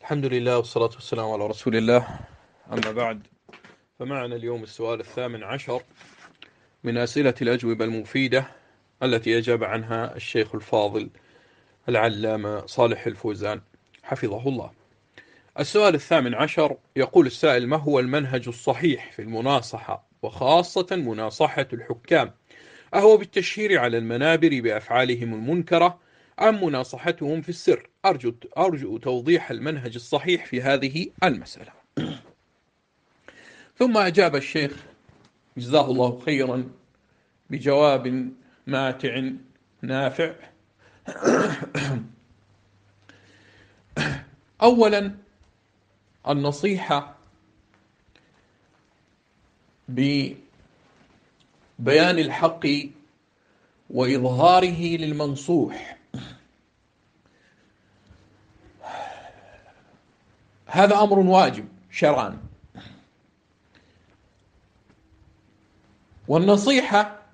الحمد لله والصلاة والسلام على رسول الله. أما بعد، فمعنا اليوم السؤال 18 من أسئلة الأجوبة المفيدة التي أجاب عنها الشيخ الفاضل العلامة صالح الفوزان حفظه الله. السؤال 18 يقول السائل: ما هو المنهج الصحيح في المناصحة، وخاصة مناصحة الحكام؟ أهو بالتشهير على المنابر بأفعالهم المنكرة، أم مناصحتهم في السر؟ أرجو توضيح المنهج الصحيح في هذه المسألة. ثم أجاب الشيخ جزاه الله خيرا بجواب ماتع نافع. أولا، النصيحة ببيان الحق وإظهاره للمنصوح، هذا أمر واجب شرعا. والنصيحة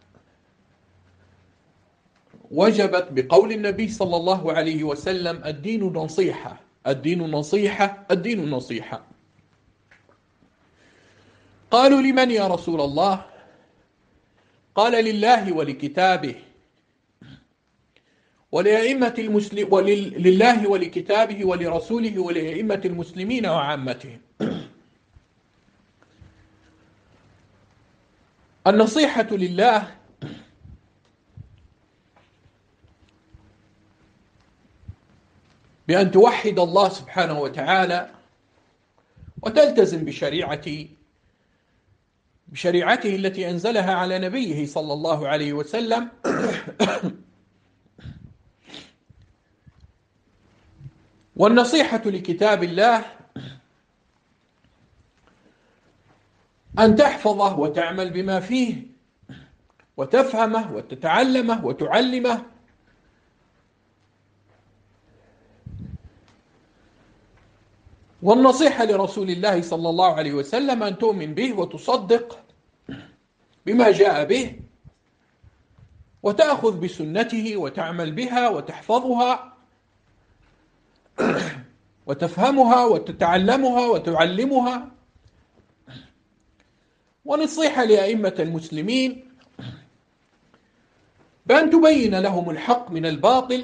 وجبت بقول النبي صلى الله عليه وسلم: الدين نصيحة، الدين نصيحة، الدين نصيحة. قالوا: لمن يا رسول الله؟ قال: لله ولكتابه ولأئمة المسلمين، لله ولكتابه ولرسوله ولأئمة المسلمين وعامتهم. النصيحة لله بأن توحد الله سبحانه وتعالى وتلتزم بشريعته التي أنزلها على نبيه صلى الله عليه وسلم. والنصيحة لكتاب الله أن تحفظه وتعمل بما فيه وتفهمه وتتعلمه وتعلمه. والنصيحة لرسول الله صلى الله عليه وسلم أن تؤمن به وتصدق بما جاء به وتأخذ بسنته وتعمل بها وتحفظها وتفهمها وتتعلمها وتعلمها. ونصيحة لأئمة المسلمين بأن تبين لهم الحق من الباطل،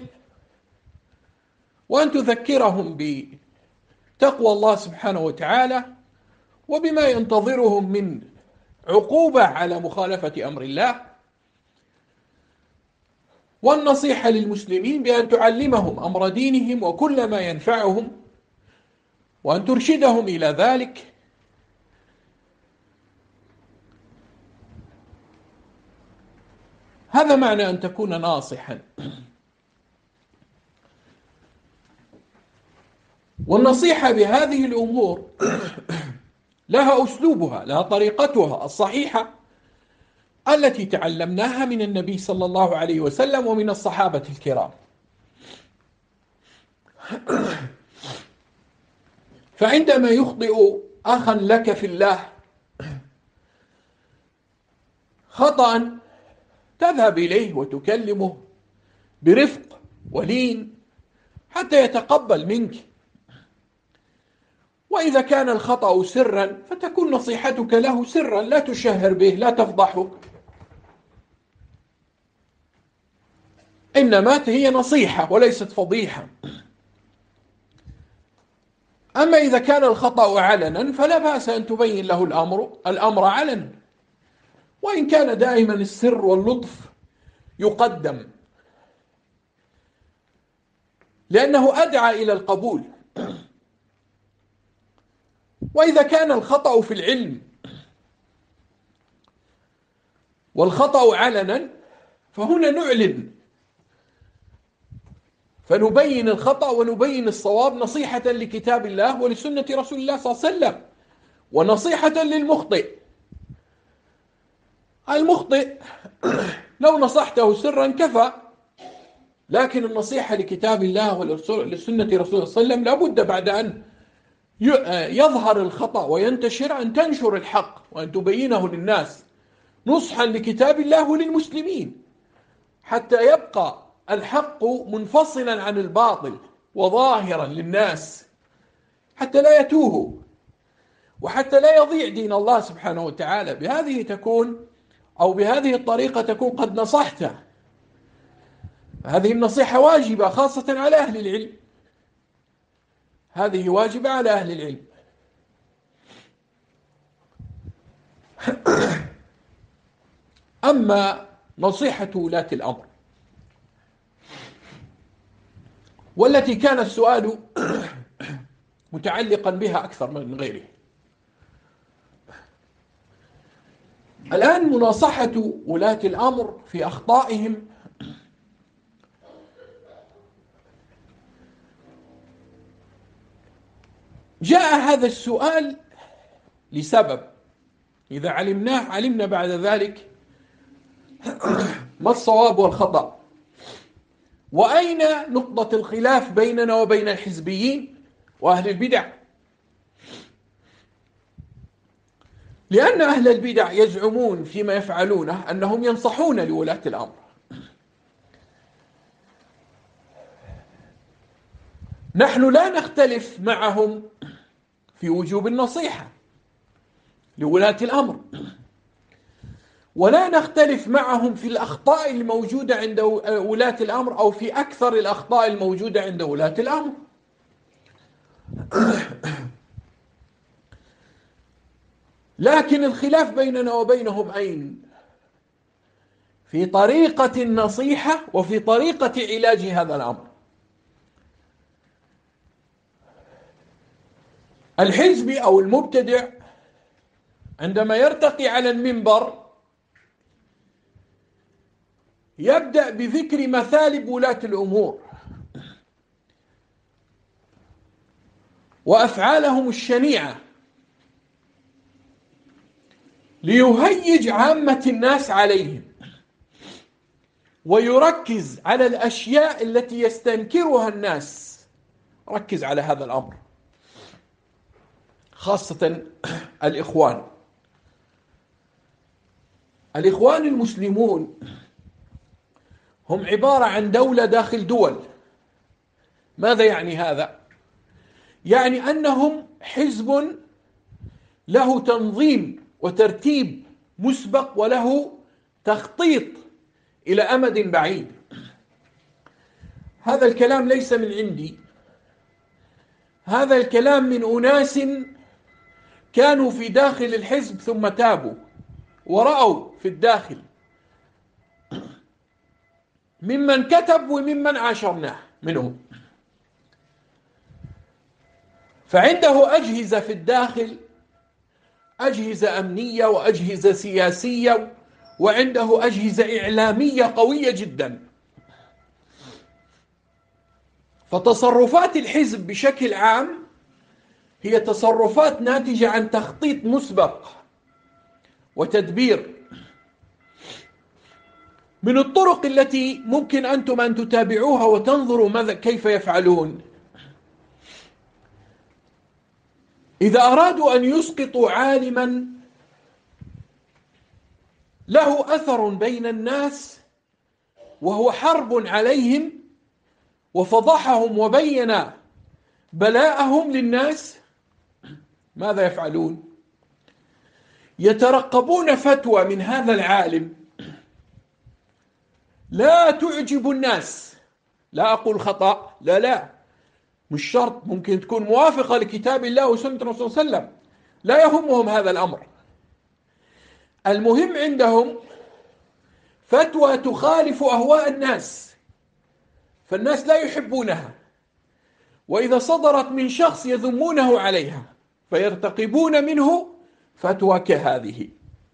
وأن تذكرهم بتقوى الله سبحانه وتعالى وبما ينتظرهم من عقوبة على مخالفة أمر الله. والنصيحة للمسلمين بأن تعلمهم أمر دينهم وكل ما ينفعهم، وأن ترشدهم إلى ذلك. هذا معنى أن تكون ناصحا. والنصيحة بهذه الأمور لها أسلوبها، لها طريقتها الصحيحة التي تعلمناها من النبي صلى الله عليه وسلم ومن الصحابة الكرام. فعندما يخطئ أخا لك في الله خطأ، تذهب إليه وتكلمه برفق ولين حتى يتقبل منك. وإذا كان الخطأ سرا فتكون نصيحتك له سرا، لا تشهر به، لا تفضحه، إنما هي نصيحة وليست فضيحة. أما إذا كان الخطأ علنا فلا بأس أن تبين له الأمر علنا، وإن كان دائما السر واللطف يقدم، لأنه أدعى إلى القبول. وإذا كان الخطأ في العلم والخطأ علنا فهنا نعلن، فنبين الخطأ ونبين الصواب نصيحة لكتاب الله ولسنة رسول الله صلى الله عليه وسلم، ونصيحة للمخطئ. المخطئ لو نصحته سرا كفى، لكن النصيحة لكتاب الله ولسنة رسول الله صلى الله عليه وسلم لابد بعد أن يظهر الخطأ وينتشر أن تنشر الحق وأن تبينه للناس نصحا لكتاب الله وللمسلمين، حتى يبقى الحق منفصلا عن الباطل وظاهرا للناس حتى لا يتوهوا وحتى لا يضيع دين الله سبحانه وتعالى. بهذه الطريقة تكون قد نصحته. هذه النصيحة واجبة خاصة على أهل العلم، هذه واجبة على أهل العلم. أما نصيحة ولاة الأمر، والتي كان السؤال متعلقا بها أكثر من غيره، الآن مناصحة ولاة الأمر في أخطائهم جاء هذا السؤال لسبب، إذا علمناه علمنا بعد ذلك ما الصواب والخطأ، وأين نقطة الخلاف بيننا وبين الحزبيين وأهل البدع. لأن أهل البدع يزعمون فيما يفعلونه أنهم ينصحون لولاة الأمر. نحن لا نختلف معهم في وجوب النصيحة لولاة الأمر، ولا نختلف معهم في الأخطاء الموجودة عند ولاة الأمر أو في أكثر الأخطاء الموجودة عند ولاة الأمر. لكن الخلاف بيننا وبينهم أين؟ في طريقة النصيحة وفي طريقة علاج هذا الأمر. الحزبي أو المبتدع عندما يرتقي على المنبر يبدأ بذكر مثالب ولاة الأمور وأفعالهم الشنيعة ليهيج عامة الناس عليهم، ويركز على الأشياء التي يستنكرها الناس. ركز على هذا الأمر، خاصة الإخوان المسلمون هم عبارة عن دولة داخل دول. ماذا يعني هذا؟ يعني أنهم حزب له تنظيم وترتيب مسبق وله تخطيط إلى أمد بعيد. هذا الكلام ليس من عندي، هذا الكلام من أناس كانوا في داخل الحزب ثم تابوا ورأوا في الداخل، ممن كتب وممن عاشرناه منهم. فعنده أجهزة في الداخل، أجهزة أمنية وأجهزة سياسية، وعنده أجهزة إعلامية قوية جدا. فتصرفات الحزب بشكل عام هي تصرفات ناتجة عن تخطيط مسبق وتدبير. من الطرق التي ممكن أنتم أن تتابعوها وتنظروا كيف يفعلون، إذا أرادوا أن يسقطوا عالما له أثر بين الناس وهو حرب عليهم وفضحهم وبين بلاءهم للناس، ماذا يفعلون؟ يترقبون فتوى من هذا العالم لا تعجب الناس. لا أقول خطأ، لا مش شرط، ممكن تكون موافقة لكتاب الله وسنة الرسول صلى الله عليه وسلم، لا يهمهم هذا الأمر. المهم عندهم فتوى تخالف أهواء الناس، فالناس لا يحبونها، وإذا صدرت من شخص يذمونه عليها، فيرتقبون منه فتوى كهذه.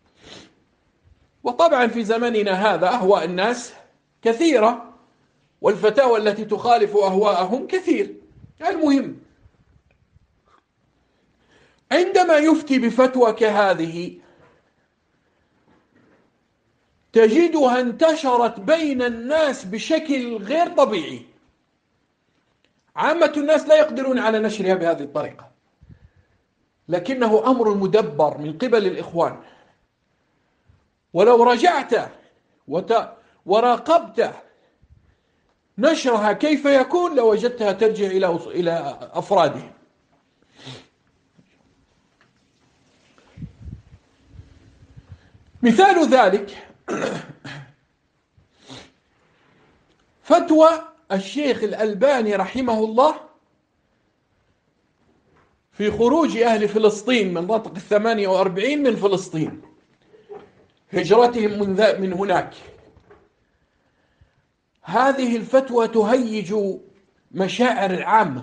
وطبعا في زمننا هذا أهواء الناس كثيرة، والفتاوى التي تخالف أهواءهم كثير. المهم عندما يفتي بفتوى كهذه تجدها انتشرت بين الناس بشكل غير طبيعي. عامة الناس لا يقدرون على نشرها بهذه الطريقة، لكنه أمر مدبر من قبل الإخوان. ولو رجعت وراقبت نشرها كيف يكون لوجدتها ترجع إلى أفرادهم. مثال ذلك فتوى الشيخ الألباني رحمه الله في خروج أهل فلسطين من منطقة 48 من فلسطين، هجرتهم من هناك. هذه الفتوى تهيج مشاعر العامة،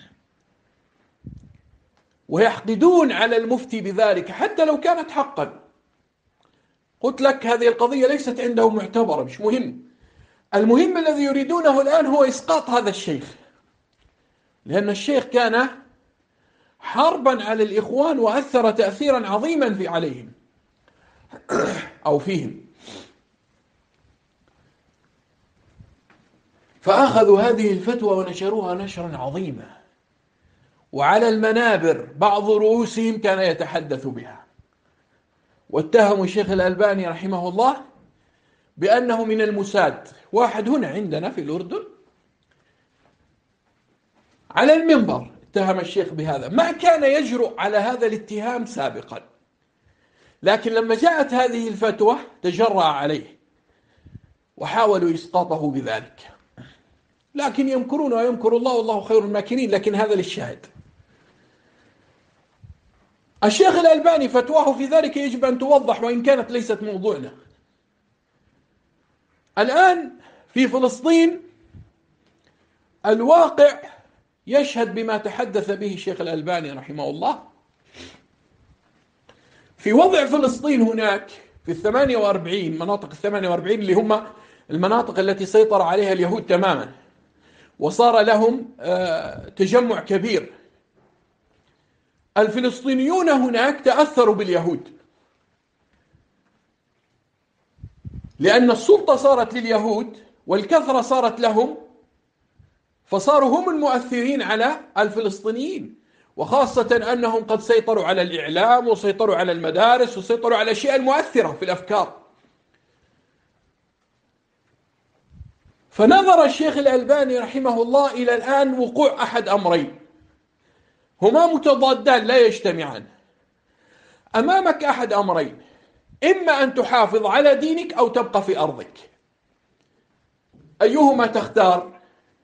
ويحقدون على المفتي بذلك حتى لو كانت حقا. قلت لك هذه القضية ليست عندهم معتبرة، مش مهم. المهم الذي يريدونه الآن هو إسقاط هذا الشيخ، لأن الشيخ كان حربا على الإخوان وأثر تأثيرا عظيما عليهم أو فيهم. فأخذوا هذه الفتوى ونشروها نشرا عظيما، وعلى المنابر بعض رؤوسهم كان يتحدث بها، واتهموا الشيخ الألباني رحمه الله بأنه من الموساد. واحد هنا عندنا في الأردن على المنبر اتهم الشيخ بهذا، ما كان يجرؤ على هذا الاتهام سابقا، لكن لما جاءت هذه الفتوى تجرأ عليه وحاولوا إسقاطه بذلك. لكن يمكرون ويمكر الله والله خير الماكرين. لكن هذا للشاهد. الشيخ الألباني فتواه في ذلك يجب أن توضح، وإن كانت ليست موضوعنا. الآن في فلسطين الواقع يشهد بما تحدث به الشيخ الألباني رحمه الله في وضع فلسطين هناك في 48 مناطق 48 اللي هم المناطق التي سيطر عليها اليهود تماما، وصار لهم تجمع كبير. الفلسطينيون هناك تأثروا باليهود، لأن السلطة صارت لليهود والكثرة صارت لهم، فصاروا هم المؤثرين على الفلسطينيين، وخاصة أنهم قد سيطروا على الإعلام وسيطروا على المدارس وسيطروا على الأشياء المؤثرة في الأفكار. فنظر الشيخ الألباني رحمه الله إلى الآن وقوع أحد أمرين هما متضادان لا يجتمعان. أمامك أحد أمرين، إما أن تحافظ على دينك أو تبقى في أرضك. أيهما تختار؟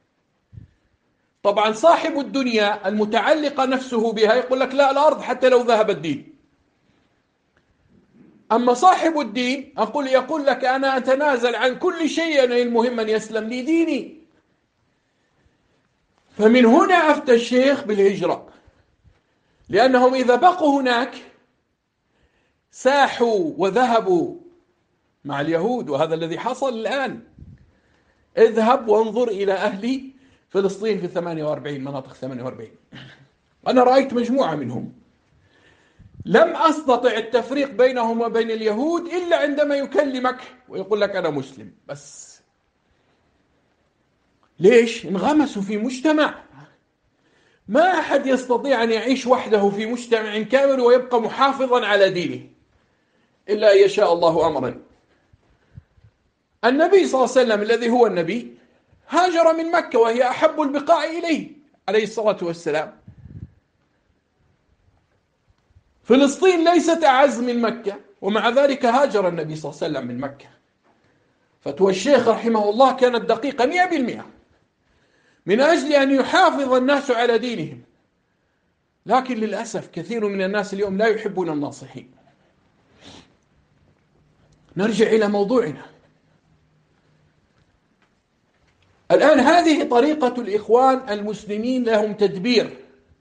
طبعا صاحب الدنيا المتعلقة نفسه بها يقول لك لا، الأرض حتى لو ذهب الدين. أما صاحب الدين يقول لك أنا أتنازل عن كل شيء، أنا المهم أن يسلم لي ديني. فمن هنا أفتى الشيخ بالهجرة، لأنهم إذا بقوا هناك ساحوا وذهبوا مع اليهود، وهذا الذي حصل الآن. اذهب وانظر إلى أهل فلسطين في 48 مناطق 48. أنا رأيت مجموعة منهم، لم أستطع التفريق بينهم وبين اليهود إلا عندما يكلمك ويقول لك أنا مسلم بس. ليش؟ انغمسوا في مجتمع، ما أحد يستطيع أن يعيش وحده في مجتمع كامل ويبقى محافظا على دينه إلا أن يشاء الله أمرا. النبي صلى الله عليه وسلم الذي هو النبي هاجر من مكة وهي أحب البقاع إليه عليه الصلاة والسلام. فلسطين ليست أعز من مكة، ومع ذلك هاجر النبي صلى الله عليه وسلم من مكة. فتوى الشيخ رحمه الله كانت دقيقة 100% من أجل أن يحافظ الناس على دينهم. لكن للأسف كثير من الناس اليوم لا يحبون الناصحين. نرجع إلى موضوعنا. الآن هذه طريقة الإخوان المسلمين، لهم تدبير،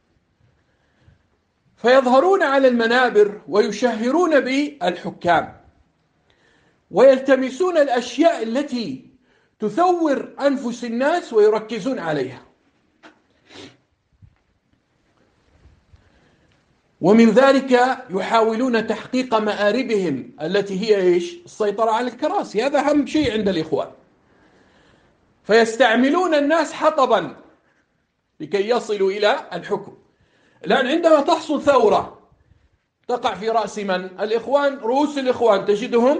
فيظهرون على المنابر ويشهرون بالحكام ويلتمسون الأشياء التي تثور أنفس الناس ويركزون عليها. ومن ذلك يحاولون تحقيق مآربهم التي هي إيش؟ السيطرة على الكراسي. هذا أهم شيء عند الإخوان. فيستعملون الناس حطبا لكي يصلوا إلى الحكم. الآن عندما تحصل ثورة تقع في رأس من؟ الإخوان. رؤوس الإخوان تجدهم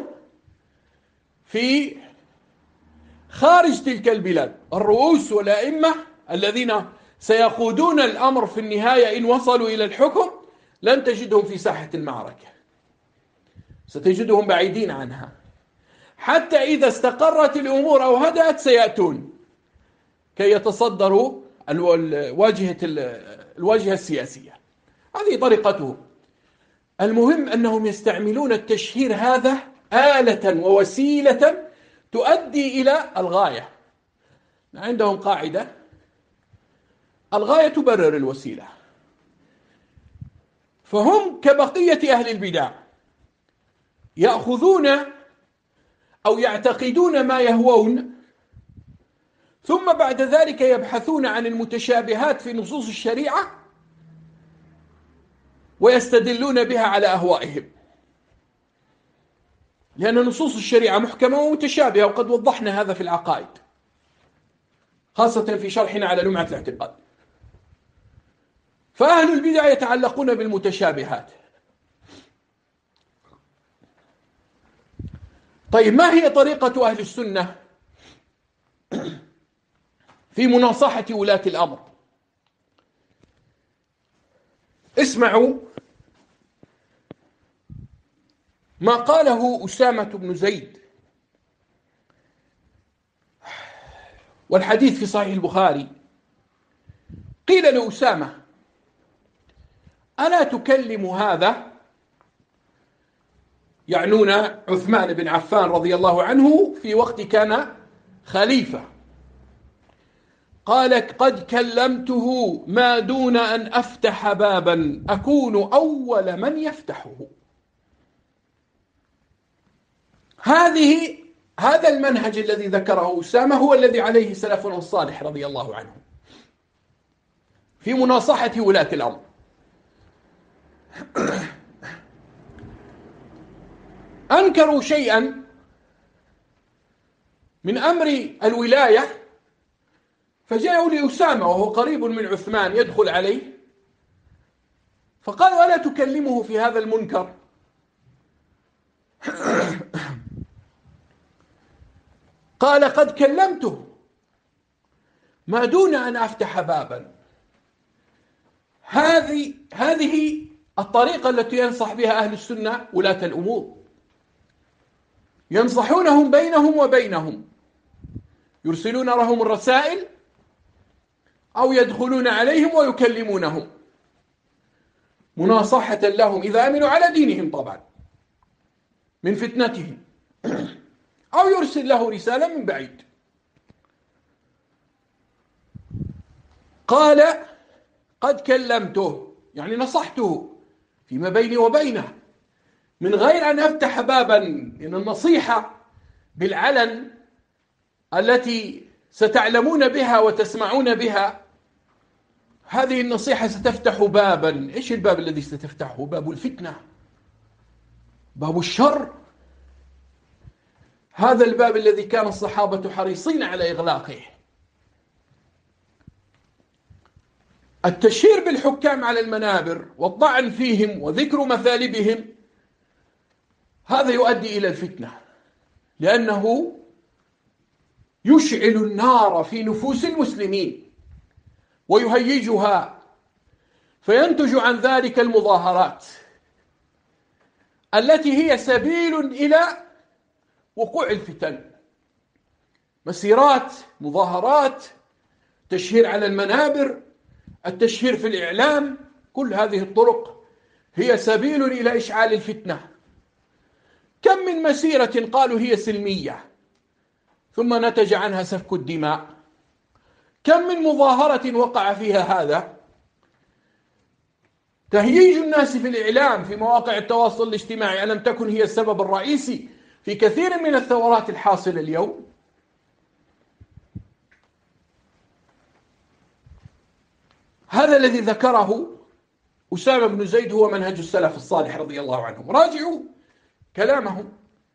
في خارج تلك البلاد. الرؤوس والأئمة الذين سيقودون الأمر في النهاية إن وصلوا إلى الحكم لن تجدهم في ساحة المعركة. ستجدهم بعيدين عنها، حتى إذا استقرت الأمور أو هدأت سيأتون كي يتصدروا الواجهة السياسية. هذه طريقتهم. المهم أنهم يستعملون التشهير هذا آلة ووسيلة تؤدي إلى الغاية. عندهم قاعدة: الغاية تبرر الوسيلة. فهم كبقية أهل البدع يأخذون أو يعتقدون ما يهوون، ثم بعد ذلك يبحثون عن المتشابهات في نصوص الشريعة ويستدلون بها على أهوائهم، لأن نصوص الشريعة محكمة ومتشابهة، وقد وضحنا هذا في العقائد، خاصة في شرحنا على لمعة الاعتقاد. فأهل البدع يتعلقون بالمتشابهات. طيب، ما هي طريقة أهل السنة في مناصحة ولاة الأمر؟ اسمعوا ما قاله أسامة بن زيد، والحديث في صحيح البخاري. قيل لأسامة: ألا تكلم هذا؟ يعنون عثمان بن عفان رضي الله عنه في وقت كان خليفة. قال: قد كلمته ما دون أن أفتح بابا أكون أول من يفتحه. هذا المنهج الذي ذكره أسامة هو الذي عليه سلفنا الصالح رضي الله عنه في مناصحة ولاة الأمر. أنكروا شيئا من أمر الولاية، فجاءوا لأسامة وهو قريب من عثمان يدخل عليه، فقالوا: ألا تكلمه في هذا المنكر؟ قال: قد كلمته ما دون أن أفتح بابا. هذه الطريقة التي ينصح بها أهل السنة ولاة الأمور، ينصحونهم بينهم وبينهم، يرسلون لهم الرسائل أو يدخلون عليهم ويكلمونهم مناصحة لهم إذا أمنوا على دينهم طبعا من فتنتهم، أو يرسل له رسالة من بعيد. قال: قد كلمته، يعني نصحته فيما بيني وبينه من غير أن أفتح بابا، إن النصيحة بالعلن التي ستعلمون بها وتسمعون بها، هذه النصيحة ستفتح بابا. إيش الباب الذي ستفتحه؟ باب الفتنة، باب الشر. هذا الباب الذي كان الصحابة حريصين على إغلاقه. التشهير بالحكام على المنابر والطعن فيهم وذكر مثالبهم، هذا يؤدي إلى الفتنة، لأنه يشعل النار في نفوس المسلمين ويهيجها، فينتج عن ذلك المظاهرات التي هي سبيل إلى وقوع الفتن. مسيرات، مظاهرات، تشهير على المنابر، التشهير في الإعلام، كل هذه الطرق هي سبيل إلى إشعال الفتنة. كم من مسيرة قالوا هي سلمية ثم نتج عنها سفك الدماء، كم من مظاهرة وقع فيها هذا. تهييج الناس في الإعلام في مواقع التواصل الاجتماعي ألم تكن هي السبب الرئيسي في كثير من الثورات الحاصلة اليوم؟ هذا الذي ذكره أسامة بن زيد هو منهج السلف الصالح رضي الله عنهم. راجعوا كلامهم،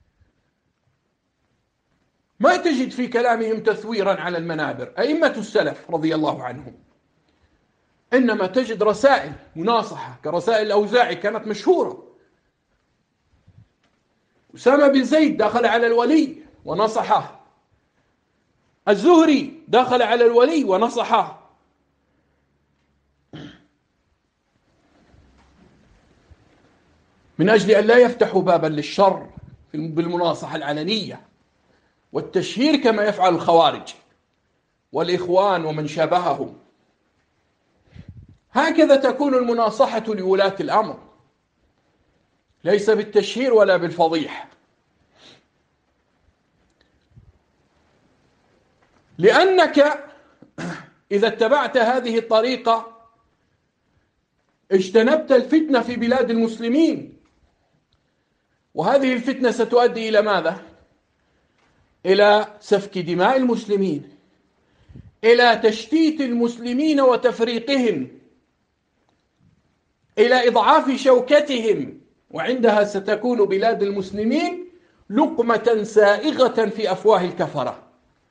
ما تجد في كلامهم تثويرا على المنابر أئمة السلف رضي الله عنهم، إنما تجد رسائل مناصحة كرسائل الأوزاعي كانت مشهورة. أسامة بن زيد دخل على الولي ونصحه، الزهري دخل على الولي ونصحه. من أجل أن لا يفتحوا بابا للشر بالمناصحة العلنية والتشهير كما يفعل الخوارج والإخوان ومن شابههم. هكذا تكون المناصحة لولاة الأمر، ليس بالتشهير ولا بالفضيحة. لأنك إذا اتبعت هذه الطريقة اجتنبت الفتنة في بلاد المسلمين، وهذه الفتنة ستؤدي إلى ماذا؟ إلى سفك دماء المسلمين، إلى تشتيت المسلمين وتفريقهم، إلى إضعاف شوكتهم، وعندها ستكون بلاد المسلمين لقمة سائغة في أفواه الكفرة.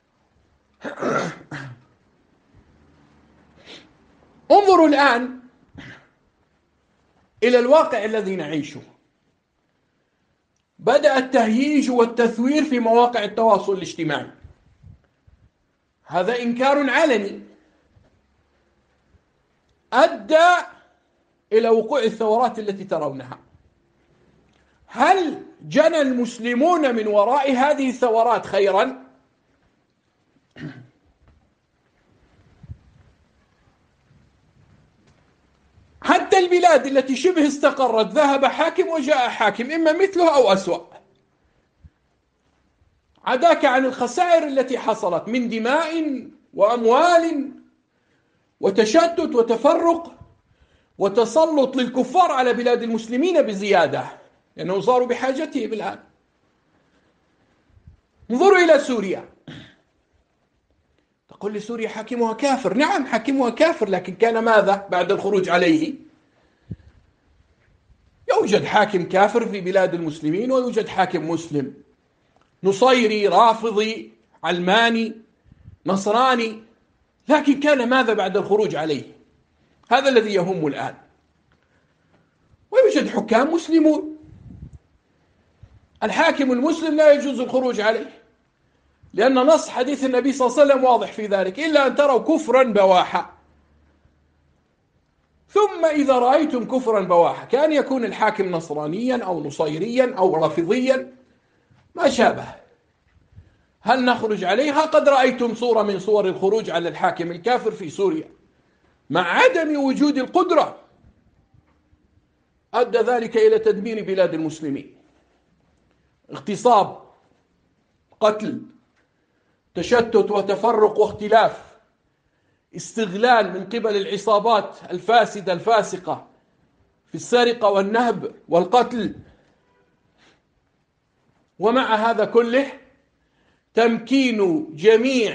انظروا الآن إلى الواقع الذي نعيشه. بدأ التهييج والتثوير في مواقع التواصل الاجتماعي، هذا إنكار علني أدى إلى وقوع الثورات التي ترونها. هل جنى المسلمون من وراء هذه الثورات خيرا؟ حتى البلاد التي شبه استقرت ذهب حاكم وجاء حاكم، إما مثله أو أسوأ، عداك عن الخسائر التي حصلت من دماء وأموال وتشتت وتفرق وتسلط للكفار على بلاد المسلمين بزيادة، لأنهم صاروا بحاجتهم الآن. انظروا إلى سوريا. تقول لي سوريا حاكمها كافر. نعم حاكمها كافر، لكن كان ماذا بعد الخروج عليه؟ يوجد حاكم كافر في بلاد المسلمين ويوجد حاكم مسلم، نصيري، رافضي، علماني، نصراني، لكن كان ماذا بعد الخروج عليه؟ هذا الذي يهم الآن. ويوجد حكام مسلمون، الحاكم المسلم لا يجوز الخروج عليه، لأن نص حديث النبي صلى الله عليه وسلم واضح في ذلك: إلا أن تروا كفرا بواحا. ثم إذا رأيتم كفرا بواحا، كان يكون الحاكم نصرانيا أو نصيريا أو رافضيا ما شابه، هل نخرج عليها؟ قد رأيتم صورة من صور الخروج على الحاكم الكافر في سوريا، مع عدم وجود القدرة أدى ذلك إلى تدمير بلاد المسلمين، اغتصاب، قتل، تشتت وتفرق واختلاف، استغلال من قبل العصابات الفاسدة الفاسقة في السرقة والنهب والقتل. ومع هذا كله تمكين جميع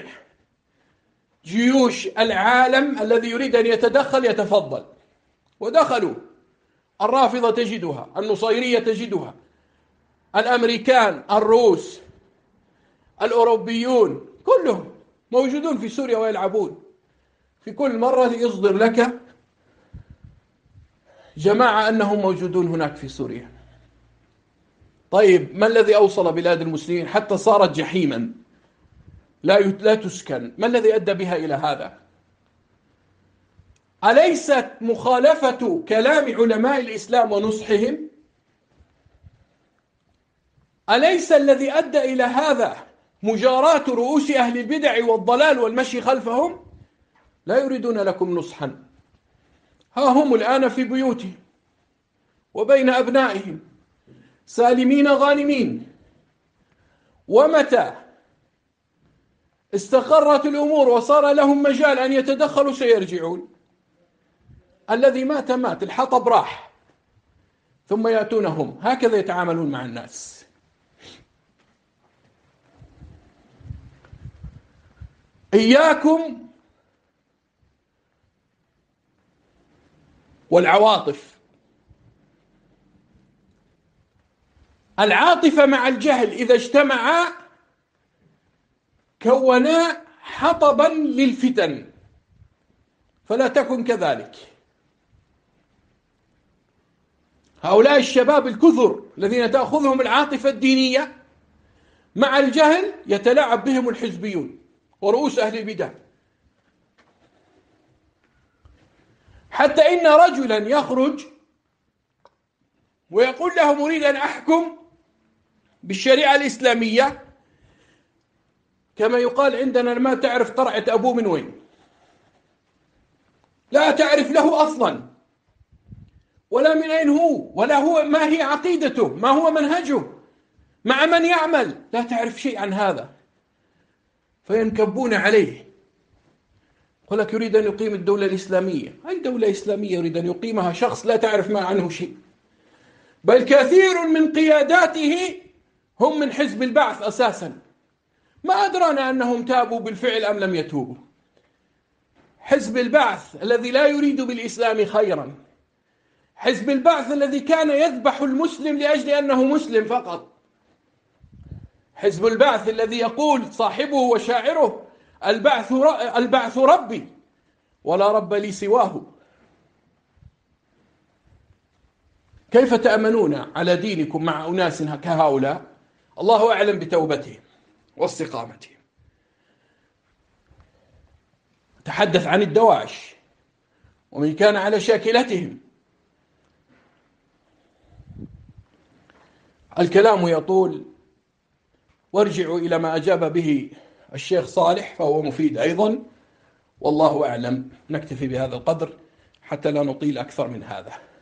جيوش العالم الذي يريد أن يتدخل يتفضل، ودخلوا. الرافضة تجدها، النصيرية تجدها، الأمريكان، الروس، الأوروبيون، كلهم موجودون في سوريا ويلعبون. في كل مرة يصدر لك جماعة أنهم موجودون هناك في سوريا. طيب ما الذي أوصل بلاد المسلمين حتى صارت جحيما لا تسكن؟ ما الذي أدى بها إلى هذا؟ أليست مخالفة كلام علماء الإسلام ونصحهم؟ أليس الذي أدى إلى هذا مجاراة رؤوس أهل البدع والضلال والمشي خلفهم؟ لا يريدون لكم نصحا. ها هم الآن في بيوتهم وبين أبنائهم سالمين غانمين، ومتى استقرت الأمور وصار لهم مجال أن يتدخلوا سيرجعون. الذي مات مات، الحطب راح، ثم يأتونهم. هكذا يتعاملون مع الناس. إياكم والعواطف. العاطفة مع الجهل إذا اجتمعا كونا حطبا للفتن، فلا تكن كذلك. هؤلاء الشباب الكثر الذين تأخذهم العاطفة الدينية مع الجهل يتلاعب بهم الحزبيون ورؤوس أهل البدع، حتى إن رجلا يخرج ويقول لهم أريد أن أحكم بالشريعة الإسلامية، كما يقال عندنا ما تعرف قرعة أبوه من وين، لا تعرف له أصلا ولا من أين هو، ولا هو ما هي عقيدته، ما هو منهجه، مع من يعمل، لا تعرف شيء عن هذا. فينكبون عليه، يقول لك يريد أن يقيم الدولة الإسلامية. أي دولة إسلامية يريد أن يقيمها شخص لا تعرف ما عنه شيء؟ بل كثير من قياداته هم من حزب البعث أساسا، ما أدرانا أنهم تابوا بالفعل أم لم يتوبوا. حزب البعث الذي لا يريد بالإسلام خيرا، حزب البعث الذي كان يذبح المسلم لأجل أنه مسلم فقط، حزب البعث الذي يقول صاحبه وشاعره البعث ربي ولا رب لي سواه. كيف تأمنون على دينكم مع أناس كهؤلاء؟ الله أعلم بتوبتهم واستقامتهم. تحدث عن الدواعش ومن كان على شاكلتهم. الكلام يطول، وارجعوا إلى ما أجاب به الشيخ صالح فهو مفيد أيضا، والله أعلم. نكتفي بهذا القدر حتى لا نطيل أكثر من هذا.